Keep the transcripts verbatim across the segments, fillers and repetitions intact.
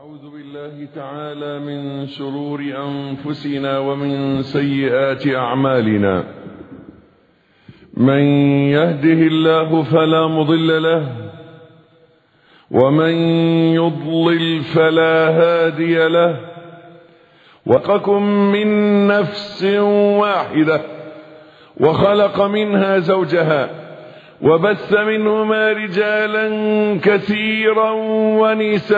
أعوذ بالله تعالى من شرور أنفسنا ومن سيئات أعمالنا. من يهده الله فلا مضل له، ومن يضلل فلا هادي له. وخلقكم من نفس واحدة وخلق منها زوجها وبث منهما رجالا كثيرا ونساء،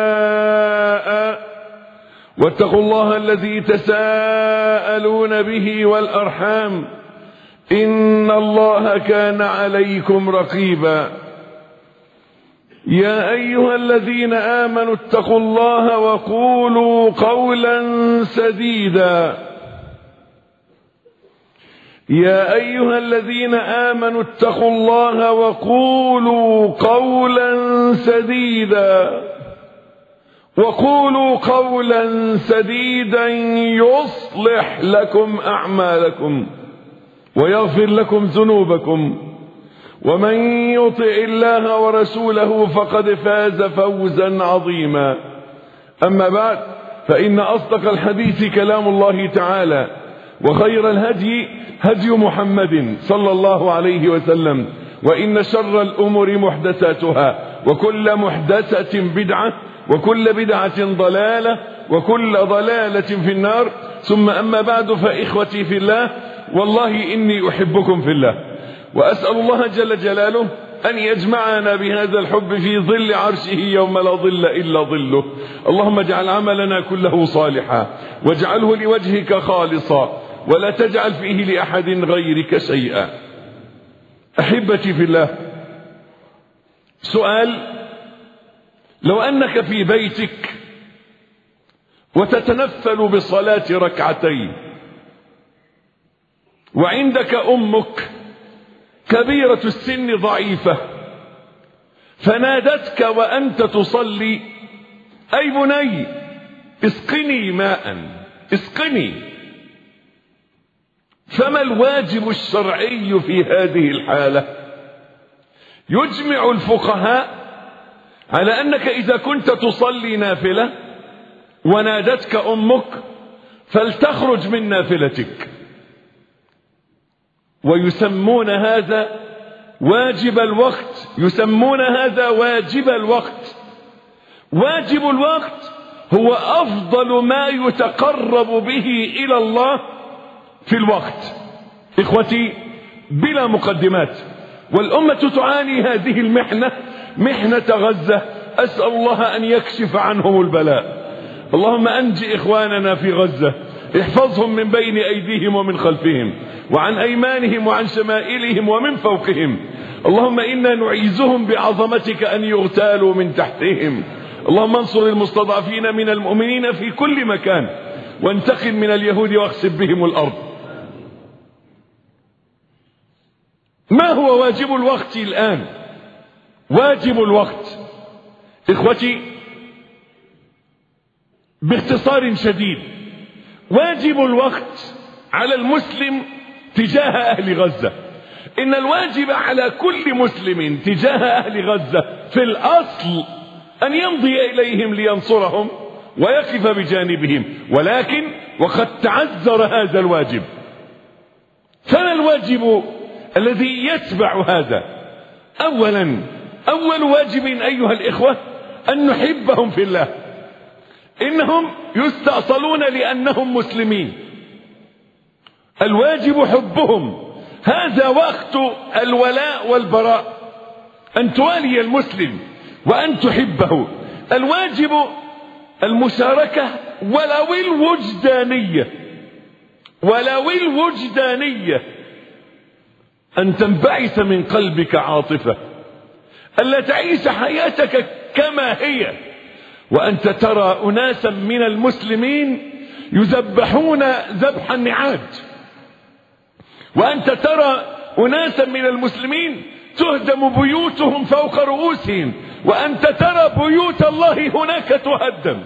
واتقوا الله الذي تساءلون به والأرحام، إن الله كان عليكم رقيبا. يا أيها الذين آمنوا اتقوا الله وقولوا قولا سديدا يا أيها الذين آمنوا اتقوا الله وقولوا قولا سديدا وقولوا قولا سديدا يصلح لكم أعمالكم ويغفر لكم ذنوبكم، ومن يطع الله ورسوله فقد فاز فوزا عظيما. أما بعد، فإن أصدق الحديث كلام الله تعالى، وخير الهدي هدي محمد صلى الله عليه وسلم، وإن شر الأمور محدثاتها، وكل محدثة بدعة، وكل بدعة ضلالة، وكل ضلالة في النار. ثم أما بعد، فإخوتي في الله، والله إني أحبكم في الله، وأسأل الله جل جلاله أن يجمعنا بهذا الحب في ظل عرشه يوم لا ظل إلا ظله. اللهم اجعل عملنا كله صالحا، واجعله لوجهك خالصا، ولا تجعل فيه لأحد غيرك شيئا. أحبتي في الله، سؤال: لو أنك في بيتك وتتنفل بصلاة ركعتين، وعندك أمك كبيرة السن ضعيفة، فنادتك وأنت تصلي: أي بني اسقني ماء، اسقني. فما الواجب الشرعي في هذه الحالة؟ يجمع الفقهاء على أنك إذا كنت تصلي نافلة ونادتك أمك فلتخرج من نافلتك، ويسمون هذا واجب الوقت، يسمون هذا واجب الوقت. واجب الوقت هو أفضل ما يتقرب به إلى الله في الوقت. إخوتي، بلا مقدمات، والأمة تعاني هذه المحنة، محنة غزة. أسأل الله أن يكشف عنهم البلاء. اللهم أنجي إخواننا في غزة، احفظهم من بين أيديهم ومن خلفهم وعن أيمانهم وعن شمائلهم ومن فوقهم. اللهم إنا نعيذهم بعظمتك أن يغتالوا من تحتهم. اللهم انصر المستضعفين من المؤمنين في كل مكان، وانتقم من اليهود واخسف بهم الأرض. ما هو واجب الوقت الآن؟ واجب الوقت إخوتي باختصار شديد: واجب الوقت على المسلم تجاه أهل غزة. إن الواجب على كل مسلم تجاه أهل غزة في الأصل أن يمضي إليهم لينصرهم ويقف بجانبهم، ولكن وقد تعذر هذا الواجب. فما الواجب الذي يتبع هذا؟ أولا، أول واجب أيها الإخوة أن نحبهم في الله. إنهم يستأصلون لأنهم مسلمين، الواجب حبهم. هذا وقت الولاء والبراء، أن توالي المسلم وأن تحبه. الواجب المشاركة ولو الوجدانية، ولو الوجدانية، أن تنبعث من قلبك عاطفة، ألا تعيش حياتك كما هي وأنت ترى أناسا من المسلمين يذبحون ذبح النعاج، وأنت ترى أناسا من المسلمين تهدم بيوتهم فوق رؤوسهم، وأنت ترى بيوت الله هناك تهدم.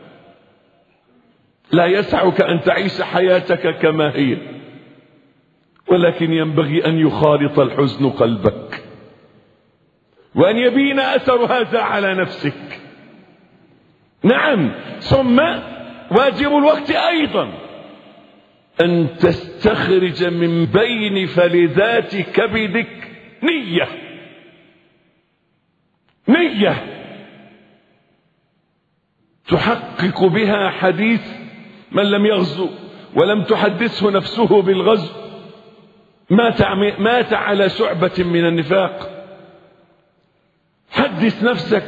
لا يسعك أن تعيش حياتك كما هي، ولكن ينبغي أن يخالط الحزن قلبك، وأن يبين أثر هذا على نفسك. نعم. ثم واجب الوقت أيضا أن تستخرج من بين فلذات كبدك نية نية تحقق بها حديث من لم يغزو ولم تحدثه نفسه بالغزو مات مات على شعبة من النفاق. حدث نفسك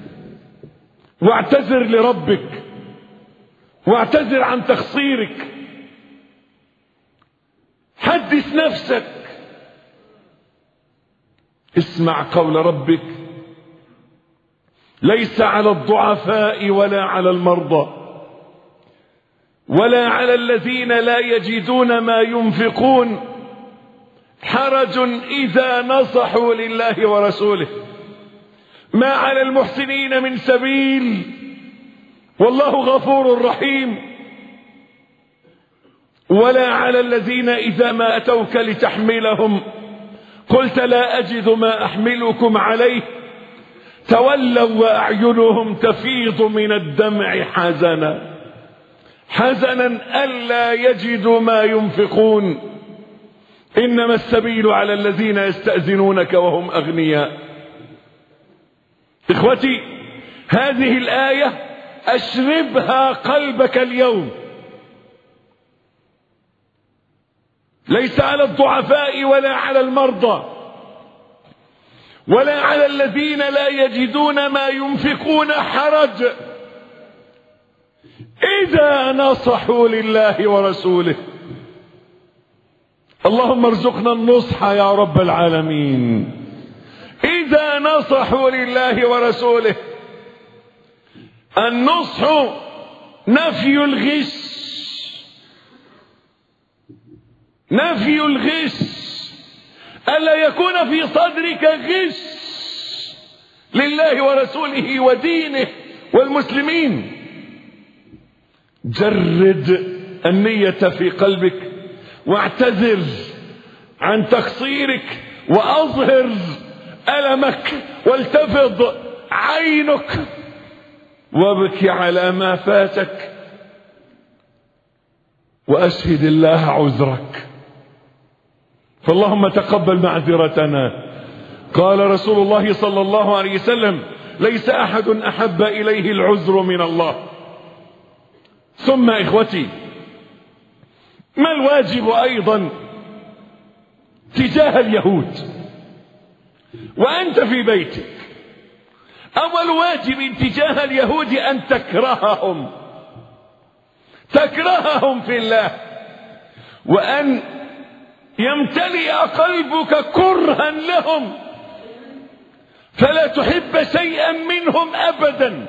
واعتذر لربك واعتذر عن تقصيرك. حدث نفسك. اسمع قول ربك: ليس على الضعفاء ولا على المرضى ولا على الذين لا يجدون ما ينفقون حرج إذا نصحوا لله ورسوله ما على المحسنين من سبيل والله غفور رحيم. ولا على الذين إذا ما أتوك لتحملهم قلت لا أجد ما أحملكم عليه تولوا وأعينهم تفيض من الدمع حزنا حزنا ألا يجدوا ما ينفقون إنما السبيل على الذين يستأذنونك وهم أغنياء. إخوتي، هذه الآية أشربها قلبك اليوم. ليس على الضعفاء ولا على المرضى ولا على الذين لا يجدون ما ينفقون حرج إذا نصحوا لله ورسوله. اللهم ارزقنا النصح يا رب العالمين. إذا نصحوا لله ورسوله. النصح نفي الغش نفي الغش ألا يكون في صدرك غش لله ورسوله ودينه والمسلمين. جرد النية في قلبك واعتذر عن تقصيرك وأظهر ألمك والتفض عينك وابكي على ما فاتك وأشهد الله عذرك. فاللهم تقبل معذرتنا. قال رسول الله صلى الله عليه وسلم: ليس أحد أحب إليه العذر من الله. ثم إخوتي، ما الواجب أيضا تجاه اليهود وأنت في بيتك؟ أول واجب تجاه اليهود أن تكرههم تكرههم في الله، وأن يمتلئ قلبك كرها لهم فلا تحب شيئا منهم أبدا.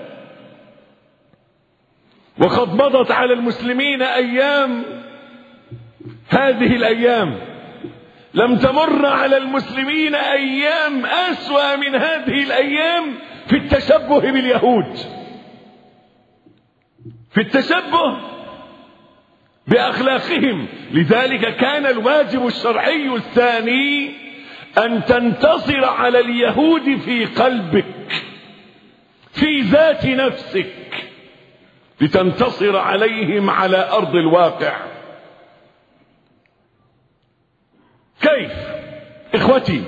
وقد مضت على المسلمين أيام، هذه الأيام لم تمر على المسلمين أيام أسوأ من هذه الأيام في التشبه باليهود، في التشبه بأخلاقهم. لذلك كان الواجب الشرعي الثاني أن تنتصر على اليهود في قلبك، في ذات نفسك، لتنتصر عليهم على أرض الواقع. كيف؟ إخوتي،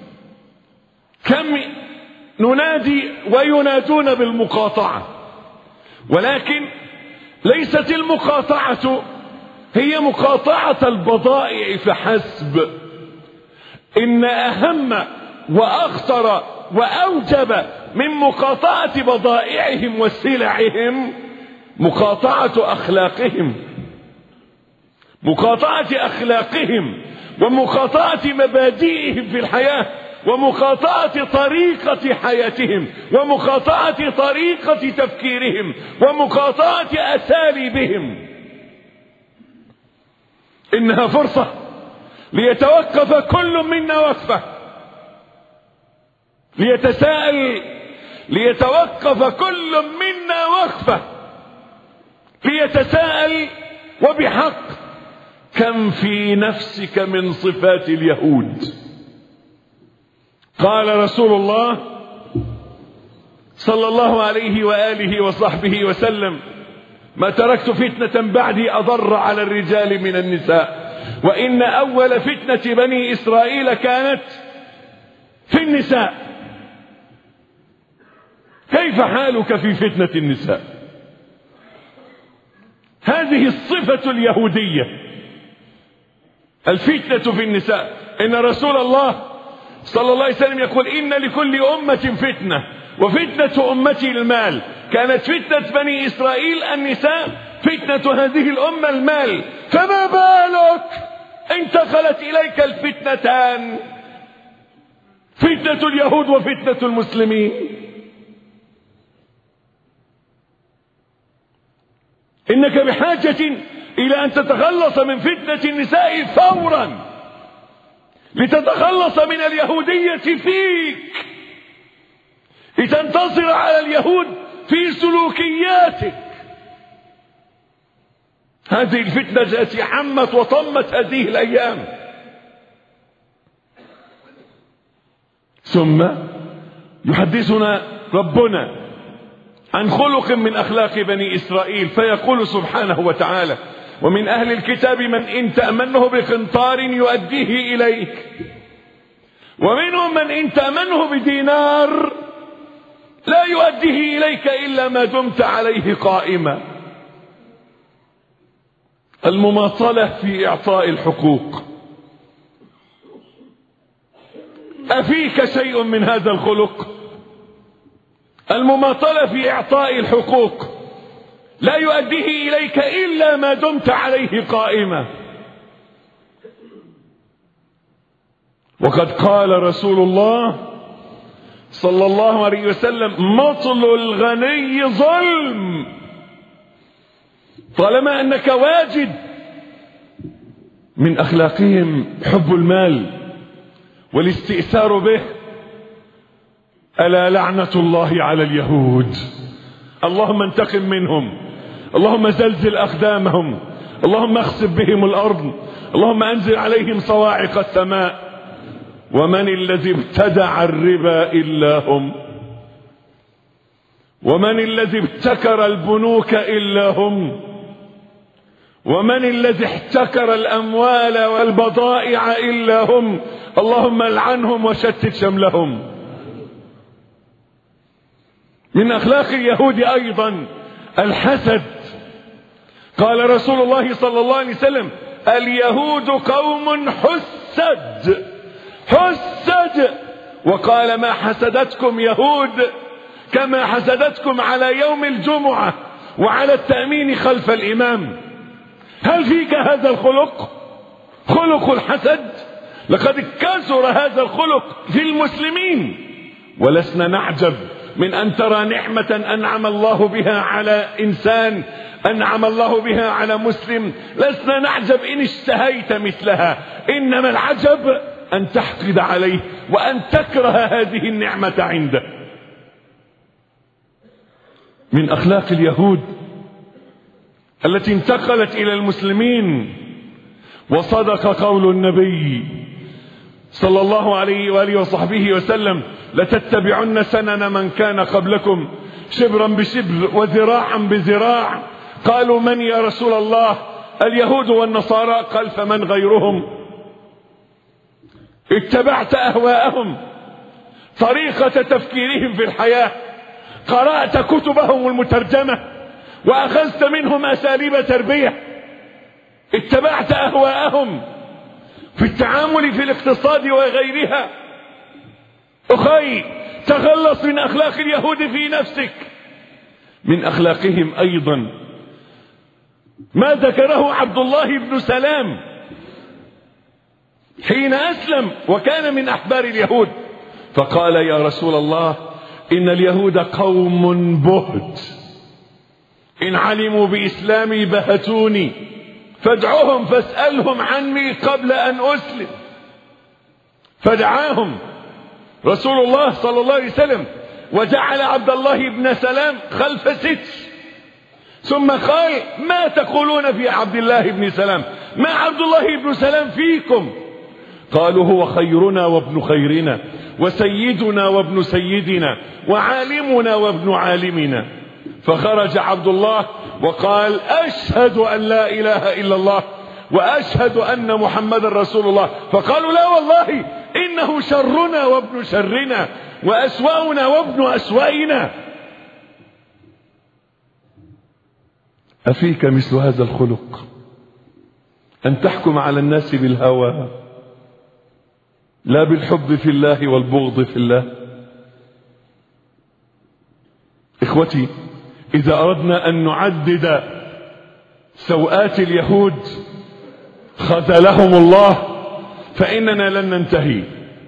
كم ننادي وينادون بالمقاطعة، ولكن ليست المقاطعة هي مقاطعة البضائع فحسب. إن أهم وأخطر وأوجب من مقاطعة بضائعهم وسلعهم مقاطعة أخلاقهم، مقاطعة أخلاقهم ومقاطعة مبادئهم في الحياة ومقاطعة طريقة حياتهم ومقاطعة طريقة تفكيرهم ومقاطعة أساليبهم. إنها فرصة ليتوقف كل منا وقفة، ليتساءل، ليتوقف كل منا وقفة، ليتساءل وبحق: كم في نفسك من صفات اليهود؟ قال رسول الله صلى الله عليه وآله وصحبه وسلم: ما تركت فتنة بعدي أضر على الرجال من النساء، وإن أول فتنة بني إسرائيل كانت في النساء. كيف حالك في فتنة النساء؟ هذه الصفة اليهودية، الفتنة في النساء. إن رسول الله صلى الله عليه وسلم يقول: إن لكل أمة فتنة وفتنة أمتي المال. كانت فتنة بني إسرائيل النساء، فتنة هذه الأمة المال، فما بالك انتقلت إليك الفتنتان، فتنة اليهود وفتنة المسلمين. إنك بحاجة إلى أن تتخلص من فتنة النساء فورا، لتتخلص من اليهودية فيك، لتنتصر على اليهود في سلوكياتك. هذه الفتنة التي عمت وطمت هذه الأيام. ثم يحدثنا ربنا عن خلق من أخلاق بني إسرائيل، فيقول سبحانه وتعالى: ومن أهل الكتاب من إن تأمنه بقنطار يؤديه إليك، ومنهم من إن تأمنه بدينار لا يؤديه إليك إلا ما دمت عليه قائما. المماطلة في إعطاء الحقوق. أفيك شيء من هذا الخلق؟ المماطلة في إعطاء الحقوق، لا يؤديه إليك إلا ما دمت عليه قائما. وقد قال رسول الله صلى الله عليه وسلم: مطل الغني ظلم. طالما أنك واجد من أخلاقهم حب المال والاستئثار به، ألا لعنة الله على اليهود. اللهم انتقم منهم، اللهم زلزل أقدامهم، اللهم اخسف بهم الأرض، اللهم أنزل عليهم صواعق السماء. ومن الذي ابتدع الربا إلا هم، ومن الذي ابتكر البنوك إلا هم، ومن الذي احتكر الأموال والبضائع إلا هم. اللهم العنهم وشتت شملهم. من أخلاق اليهود أيضا الحسد. قال رسول الله صلى الله عليه وسلم: اليهود قوم حسد، حسد. وقال: ما حسدتكم يهود كما حسدتكم على يوم الجمعة وعلى التأمين خلف الإمام. هل فيك هذا الخلق، خلق الحسد؟ لقد كثر هذا الخلق في المسلمين، ولسنا نعجب من أن ترى نعمة أنعم الله بها على إنسان، أنعم الله بها على مسلم، لسنا نعجب إن اشتهيت مثلها، إنما العجب أن تحقد عليه وأن تكره هذه النعمة عنده. من أخلاق اليهود التي انتقلت إلى المسلمين، وصدق قول النبي صلى الله عليه وآله وصحبه وسلم: لتتبعن سنن من كان قبلكم شبرا بشبر وذراعا بذراع. قالوا: من يا رسول الله؟ اليهود والنصارى. قال: فمن غيرهم؟ اتبعت أهواءهم، طريقة تفكيرهم في الحياة، قرأت كتبهم المترجمة وأخذت منهم أساليب تربية، اتبعت أهواءهم في التعامل في الاقتصاد وغيرها. أخي، تخلص من أخلاق اليهود في نفسك. من أخلاقهم أيضا ما ذكره عبد الله بن سلام حين أسلم وكان من أحبار اليهود، فقال: يا رسول الله، إن اليهود قوم بهت، إن علموا بإسلامي بهتوني، فادعوهم فاسألهم عني قبل أن أسلم. فدعاهم رسول الله صلى الله عليه وسلم، وجعل عبد الله بن سلام خلف ستر، ثم قال: ما تقولون في عبد الله بن سلام؟ ما عبد الله بن سلام فيكم؟ قالوا هو خيرنا وابن خيرنا وسيدنا وابن سيدنا وعالمنا وابن عالمنا. فخرج عبد الله وقال أشهد أن لا إله إلا الله وأشهد أن محمد رسول الله. فقالوا لا والله إنه شرنا وابن شرنا وأسوأنا وابن أسوأنا. أفيك مثل هذا الخلق أن تحكم على الناس بالهوى لا بالحب في الله والبغض في الله؟ إخوتي، إذا أردنا أن نعدد سوءات اليهود خذلهم الله فإننا لن ننتهي،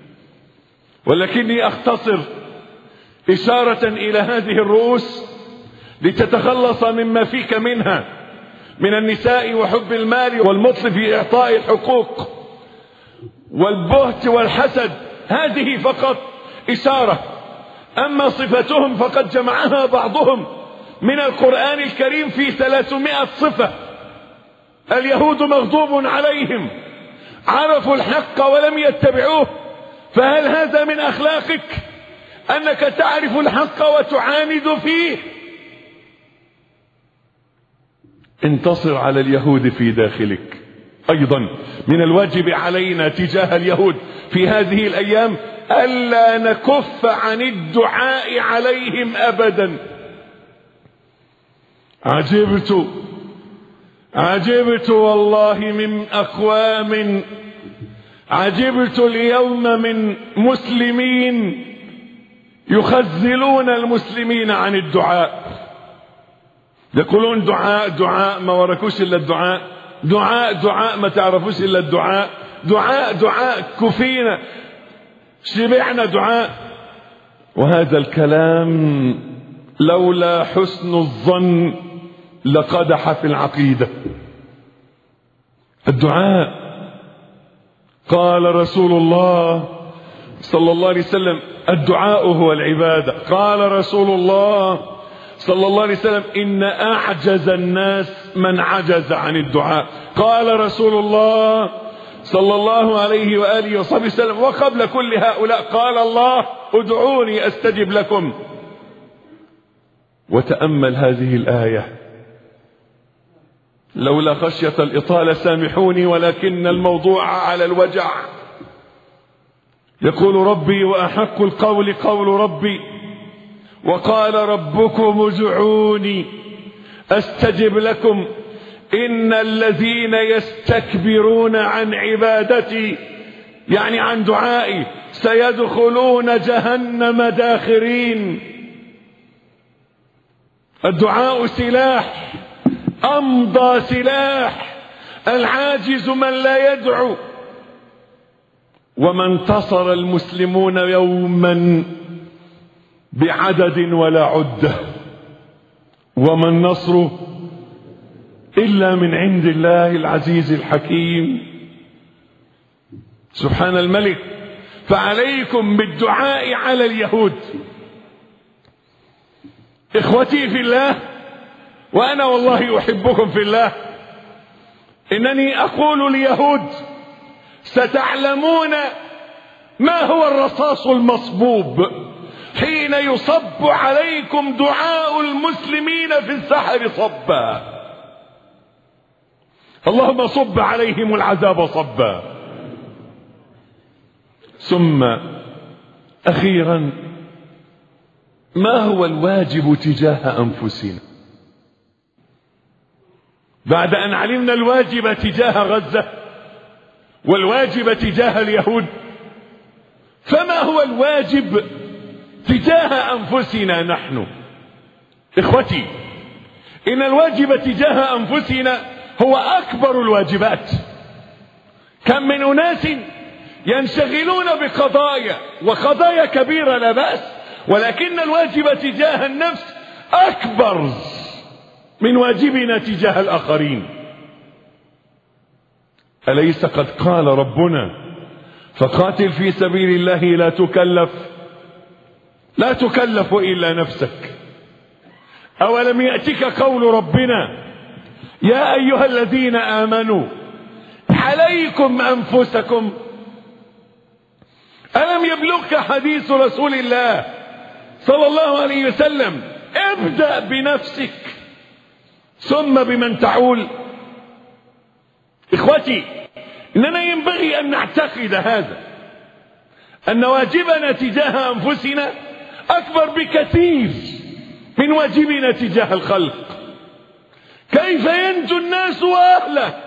ولكني أختصر إشارة إلى هذه الرؤوس لتتخلص مما فيك منها من النساء وحب المال والمطل في إعطاء الحقوق والبهت والحسد. هذه فقط إشارة، أما صفتهم فقد جمعها بعضهم من القرآن الكريم في ثلاثمائة صفة. اليهود مغضوب عليهم، عرفوا الحق ولم يتبعوه. فهل هذا من أخلاقك أنك تعرف الحق وتعاند فيه؟ انتصر على اليهود في داخلك. أيضا من الواجب علينا تجاه اليهود في هذه الأيام ألا نكف عن الدعاء عليهم أبدا. عجبت عجبت والله من أقوام، عجبت اليوم من مسلمين يخذلون المسلمين عن الدعاء. يقولون دعاء دعاء، ما وركوش إلا الدعاء، دعاء دعاء ما تعرفوش إلا الدعاء، دعاء دعاء كفينا شبعنا دعاء. وهذا الكلام لولا حسن الظن لقدح في العقيدة. الدعاء، قال رسول الله صلى الله عليه وسلم الدعاء هو العبادة. قال رسول الله صلى الله عليه وسلم إن أعجز الناس من عجز عن الدعاء. قال رسول الله صلى الله عليه وآله وصحبه وسلم وقبل كل هؤلاء قال الله ادعوني أستجب لكم. وتأمل هذه الآية، لولا خشية الإطالة سامحوني ولكن الموضوع على الوجع. يقول ربي وأحق القول قول ربي، وقال ربكم ادعوني أستجب لكم إن الذين يستكبرون عن عبادتي يعني عن دعائي سيدخلون جهنم داخرين. الدعاء سلاح، أمضى سلاح. العاجز من لا يدعو. وما انتصر المسلمون يوما بعدد ولا عدة، وما النصر إلا من عند الله العزيز الحكيم. سبحان الملك. فعليكم بالدعاء على اليهود. إخوتي في الله، وأنا والله أحبكم في الله، إنني أقول اليهود ستعلمون ما هو الرصاص المصبوب حين يصب عليكم دعاء المسلمين في السحر صبا. اللهم صب عليهم العذاب صبا. ثم أخيرا، ما هو الواجب تجاه أنفسنا بعد أن علمنا الواجب تجاه غزة والواجب تجاه اليهود؟ فما هو الواجب تجاه أنفسنا نحن؟ إخوتي، إن الواجب تجاه أنفسنا هو أكبر الواجبات. كم من أناس ينشغلون بقضايا، وقضايا كبيرة لا بأس، ولكن الواجب تجاه النفس أكبر من واجبنا تجاه الآخرين. أليس قد قال ربنا فقاتل في سبيل الله لا تكلف لا تكلف إلا نفسك؟ أولم يأتك قول ربنا يا أيها الذين آمنوا عليكم أنفسكم ألم يبلغك حديث رسول الله صلى الله عليه وسلم؟ ابدأ بنفسك ثم بمن تعول. إخوتي، إننا ينبغي أن نعتقد هذا، أن واجبنا تجاه أنفسنا أكبر بكثير من واجبنا تجاه الخلق. كيف ينجو الناس وأهلك؟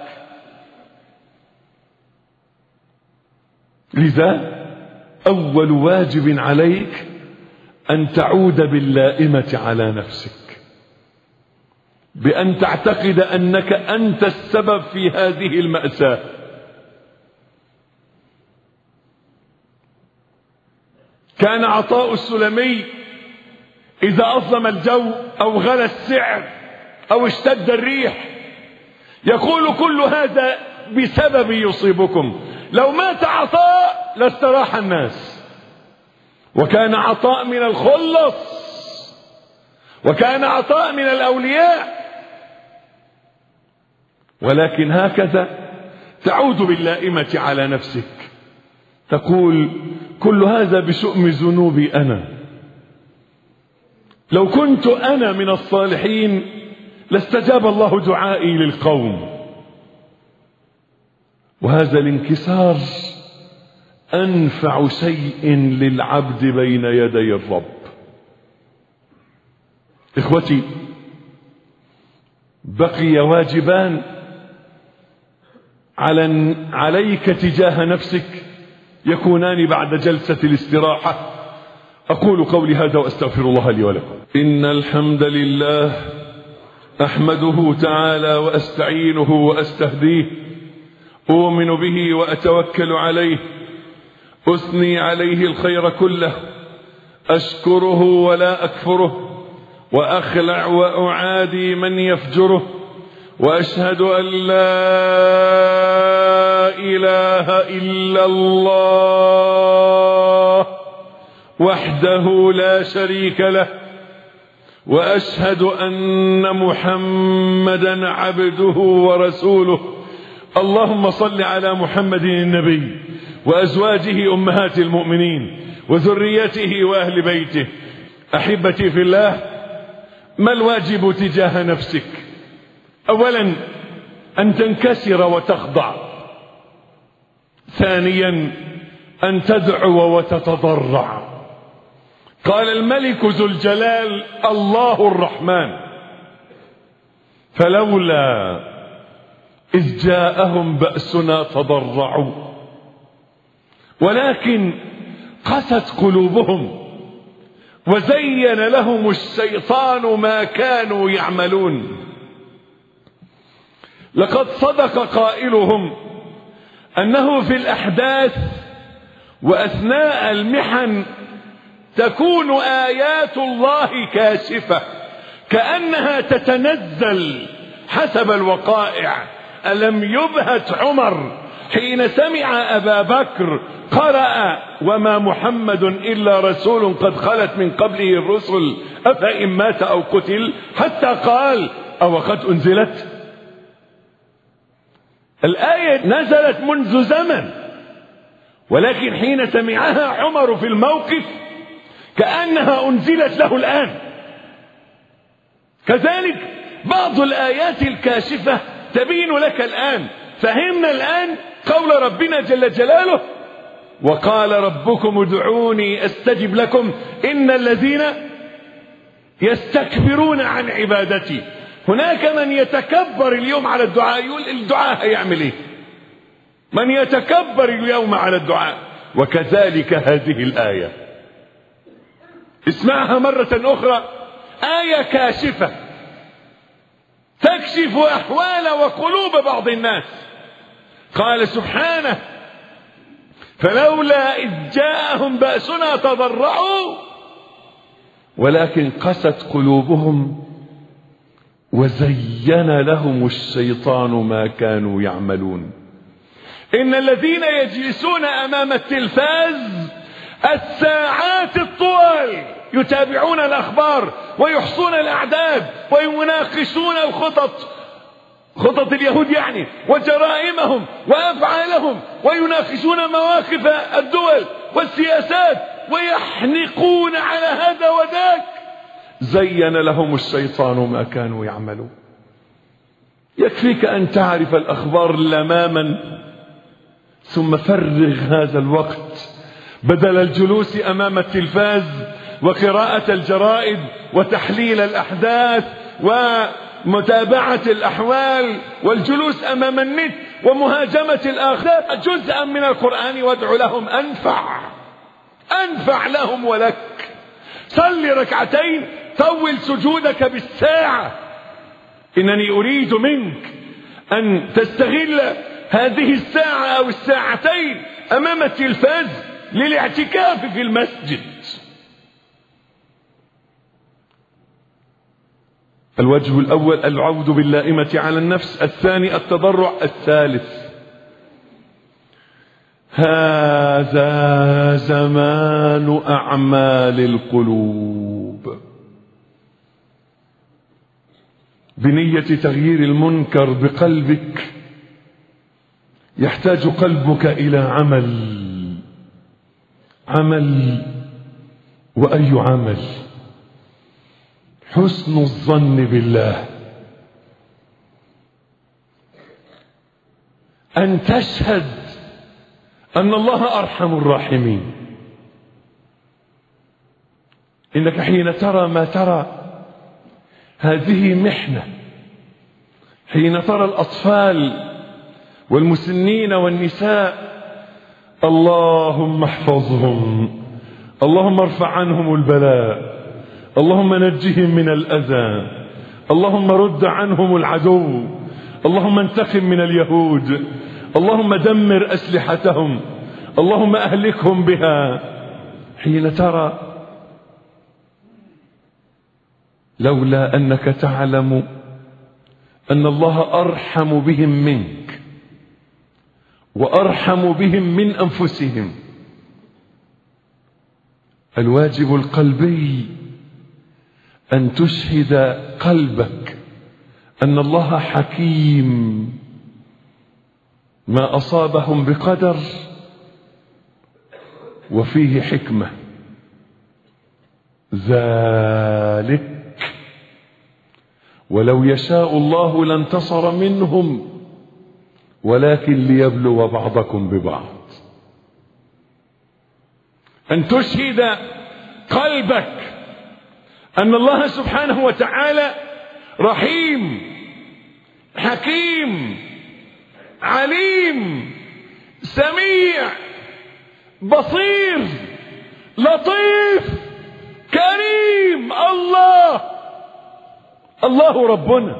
لذا أول واجب عليك أن تعود باللائمة على نفسك، بأن تعتقد أنك أنت السبب في هذه المأساة. كان عطاء السلمي إذا أظلم الجو أو غلى السعر أو اشتد الريح يقول: كل هذا بسبب يصيبكم، لو مات عطاء لاستراح الناس. وكان عطاء من الخلص، وكان عطاء من الأولياء. ولكن هكذا تعود باللائمة على نفسك، تقول: كل هذا بشؤم ذنوبي أنا، لو كنت أنا من الصالحين لاستجاب الله دعائي للقوم. وهذا الانكسار أنفع شيء للعبد بين يدي الرب. إخوتي، بقي واجبان على عليك تجاه نفسك يكونان بعد جلسة الاستراحة. أقول قولي هذا وأستغفر الله لي ولكم. إن الحمد لله أحمده تعالى وأستعينه وأستهديه، أؤمن به وأتوكل عليه، أثني عليه الخير كله، أشكره ولا أكفره، وأخلع وأعادي من يفجره، وأشهد أن لا إله إلا الله وحده لا شريك له، وأشهد أن محمدا عبده ورسوله. اللهم صل على محمد النبي وأزواجه أمهات المؤمنين وذريته وأهل بيته. أحبتي في الله، ما الواجب تجاه نفسك؟ أولا أن تنكسر وتخضع. ثانيا أن تدعو وتتضرع. قال الملك ذو الجلال: الله الرحمن، فلولا إذ جاءهم بأسنا تضرعوا ولكن قست قلوبهم وزين لهم الشيطان ما كانوا يعملون. لقد صدق قائلهم أنه في الأحداث وأثناء المحن تكون آيات الله كاشفة، كأنها تتنزل حسب الوقائع. ألم يبهت عمر حين سمع أبا بكر قرأ: وما محمد إلا رسول قد خلت من قبله الرسل أفإن مات أو قتل، حتى قال: أو قد أنزلت؟ الآية نزلت منذ زمن، ولكن حين سمعها عمر في الموقف كأنها أنزلت له الآن. كذلك بعض الآيات الكاشفة تبين لك الآن. فهمنا الآن قول ربنا جل جلاله: وقال ربكم ادعوني أستجب لكم إن الذين يستكبرون عن عبادتي. هناك من يتكبر اليوم على الدعاء، يقول الدعاء هيعمل ايه؟ من يتكبر اليوم على الدعاء. وكذلك هذه الآية، اسمعها مرة أخرى، آية كاشفة تكشف أحوال وقلوب بعض الناس. قال سبحانه: فلولا إذ جاءهم بأسنا تضرعوا ولكن قست قلوبهم وزين لهم الشيطان ما كانوا يعملون. إن الذين يجلسون أمام التلفاز الساعات الطوال يتابعون الأخبار ويحصون الأعداد ويناقشون الخطط، خطط اليهود يعني، وجرائمهم وأفعالهم، ويناقشون مواقف الدول والسياسات ويحنقون على هذا وذاك. زين لهم الشيطان ما كانوا يعملون. يكفيك أن تعرف الأخبار لماما ثم فرغ هذا الوقت بدل الجلوس أمام التلفاز وقراءة الجرائد وتحليل الأحداث ومتابعة الأحوال والجلوس أمام النت ومهاجمة الآخرين. جزءا من القرآن وادع لهم أنفع أنفع لهم ولك. صل ركعتين، طول سجودك بالساعة. إنني أريد منك أن تستغل هذه الساعة أو الساعتين أمام التلفاز للاعتكاف في المسجد. الوجه الأول العود باللائمة على النفس، الثاني التضرع، الثالث هذا زمان أعمال القلوب. بنية تغيير المنكر بقلبك يحتاج قلبك إلى عمل. عمل، وأي عمل؟ حسن الظن بالله، أن تشهد أن الله أرحم الراحمين. إنك حين ترى ما ترى هذه محنة، حين ترى الأطفال والمسنين والنساء اللهم احفظهم، اللهم ارفع عنهم البلاء، اللهم نجهم من الأذى، اللهم رد عنهم العدو، اللهم انتقم من اليهود، اللهم دمر أسلحتهم، اللهم أهلكهم بها. حين ترى لولا أنك تعلم أن الله أرحم بهم منك وأرحم بهم من أنفسهم. الواجب القلبي أن تشهد قلبك أن الله حكيم، ما أصابهم بقدر وفيه حكمة. ذلك ولو يشاء الله لانتصر منهم ولكن ليبلو بعضكم ببعض. أن تشهد قلبك أن الله سبحانه وتعالى رحيم حكيم عليم سميع بصير لطيف كريم. الله الله ربنا،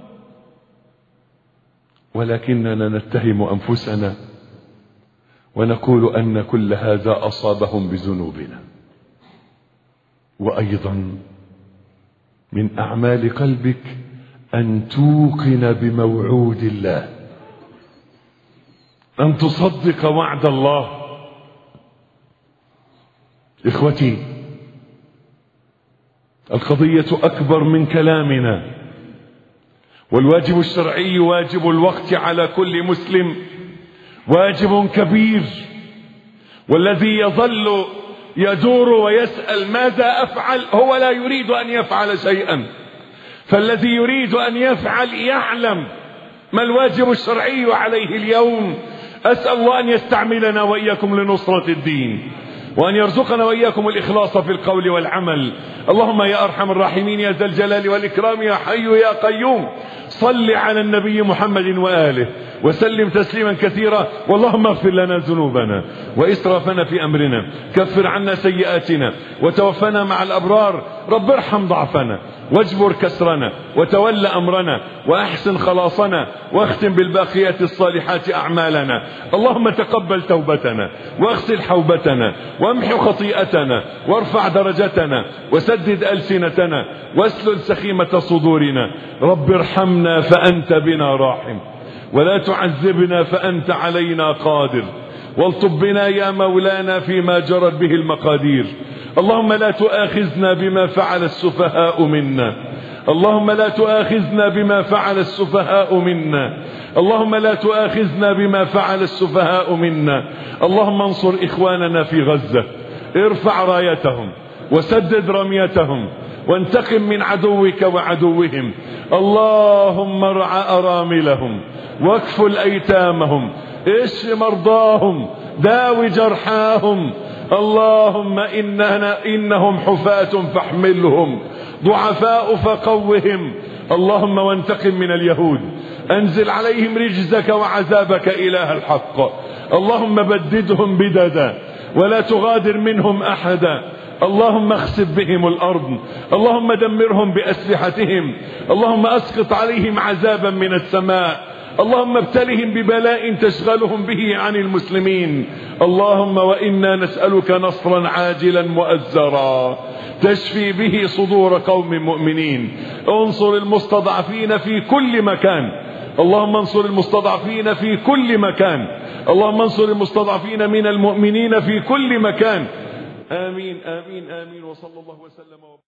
ولكننا نتهم أنفسنا ونقول أن كل هذا أصابهم بذنوبنا. وأيضا من أعمال قلبك أن توقن بموعود الله، أن تصدق وعد الله. إخوتي، القضية أكبر من كلامنا، والواجب الشرعي واجب الوقت على كل مسلم واجب كبير. والذي يظل يدور ويسأل ماذا أفعل هو لا يريد أن يفعل شيئا، فالذي يريد أن يفعل يعلم ما الواجب الشرعي عليه اليوم. أسأل الله أن يستعملنا وإياكم لنصرة الدين، وأن يرزقنا وإياكم الإخلاص في القول والعمل. اللهم يا أرحم الراحمين يا ذا الجلال والإكرام يا حي يا قيوم، صل على النبي محمد وآله وسلم تسليما كثيرا. واللهم اغفر لنا ذنوبنا وإسرافنا في أمرنا، كفر عنا سيئاتنا وتوفنا مع الأبرار. رب ارحم ضعفنا واجبر كسرنا وتول أمرنا وأحسن خلاصنا واختم بالباقيات الصالحات أعمالنا. اللهم تقبل توبتنا واغسل حوبتنا وامح خطيئتنا وارفع درجتنا وسدد ألسنتنا واسلل سخيمة صدورنا. رب ارحمنا فأنت بنا راحم، ولا تعذبنا فأنت علينا قادر، والطب بنا يا مولانا فيما جرت به المقادير. اللهم لا تؤاخذنا بما فعل السفهاء منا، اللهم لا تؤاخذنا بما فعل السفهاء منا اللهم لا تؤاخذنا بما فعل السفهاء منا اللهم انصر إخواننا في غزة، ارفع رايتهم وسدد رميتهم وانتقم من عدوك وعدوهم. اللهم ارع أراملهم واكفل أيتامهم، اشف مرضاهم، داو جرحاهم. اللهم إننا إنهم حفاة فاحملهم، ضعفاء فقوهم. اللهم وانتقم من اليهود، أنزل عليهم رجزك وعذابك إله الحق. اللهم بددهم بددا ولا تغادر منهم أحدا. اللهم اخسف بهم الأرض، اللهم دمرهم بأسلحتهم، اللهم أسقط عليهم عذابا من السماء، اللهم ابتلهم ببلاء تشغلهم به عن المسلمين. اللهم وإنا نسألك نصرا عاجلا مؤزرا تشفي به صدور قوم مؤمنين. انصر المستضعفين في كل مكان، اللهم انصر المستضعفين في كل مكان، اللهم انصر المستضعفين من المؤمنين في كل مكان. آمين آمين آمين. وصلى الله وسلم.